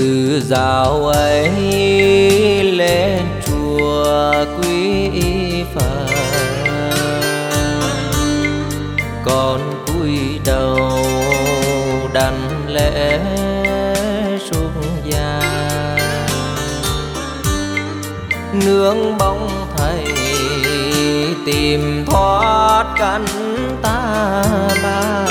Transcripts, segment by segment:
Từ dạo ấy lên chùa quý Phật, con cúi đầu đảnh lễ xuất gia, nương bóng thầy tìm thoát cảnh ta bà.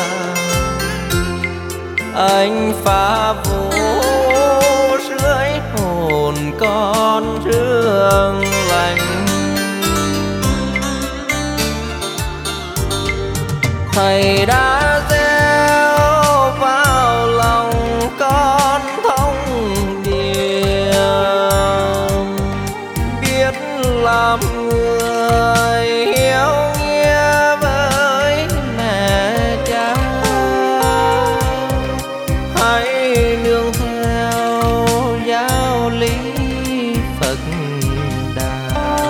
Anh phá vũ sưởi hồn con rương lành, thầy đã gieo vào lòng con thông điệp, biết làm người hiếu nghĩa với mẹ cha. Hãy nương theo giáo lý Phật Đà,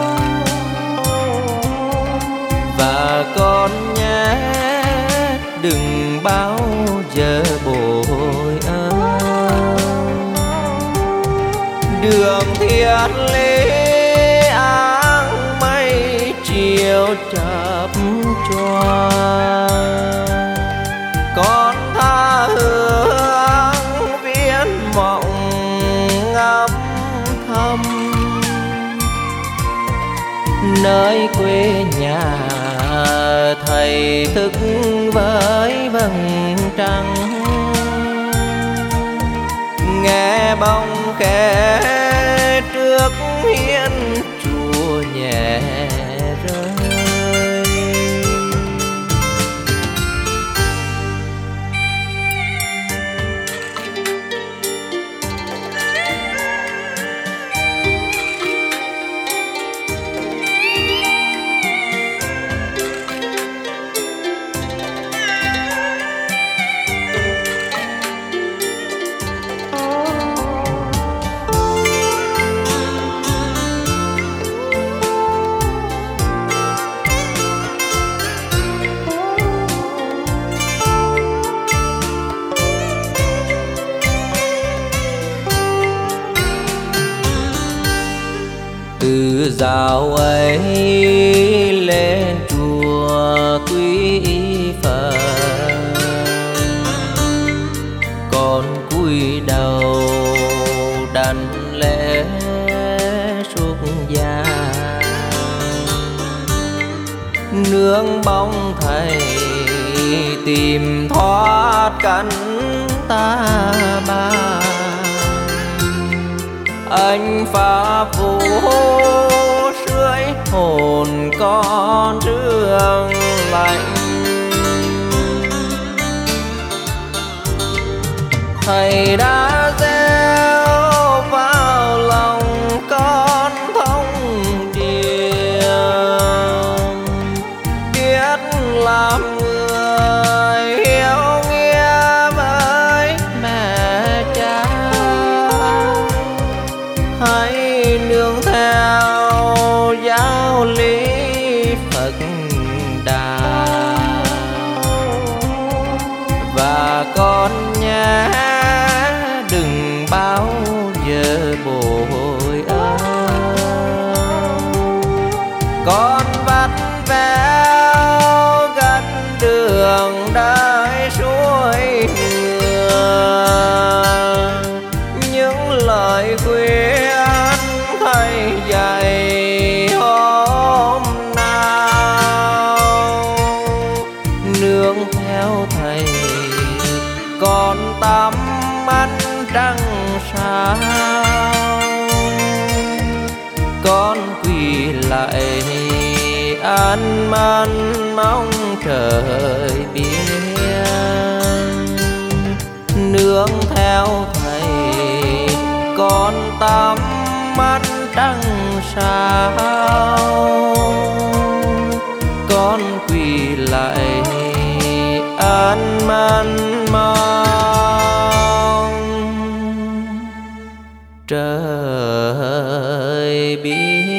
và con nhé đừng bao giờ bội ơn. Đường thiện lý áng mây chiều chập choàng, con tha hương viễn mộng ngắm thầm. Nơi quê nhà thầy thức với vầng trăng, nghe bóng khẽ trước hiên chùa nhẹ rơi. Từ dạo ấy lên chùa quý Phật, con cúi đầu đảnh lễ xuất gia, nương bóng thầy tìm thoát cảnh ta bà. Anh phá vũ sưởi hồn con rương lạnh, thầy đã gieo vào lòng con thông điệp, biết làm người hiếu nghĩa với mẹ cha. Hãy nương theo giáo lý Phật Đà, và con nhé đừng bao giờ bội ơn. Con vắt véo gặt đường đãi suối ngựa, những lời khuyên thầy dạy hôm nào. Nương theo thầy con tắm ánh trăng sao, con quỳ lại an man mong trời biên. Nương theo thầy con tắm ánh trăng sao, con quỳ lại an man mong trời biên.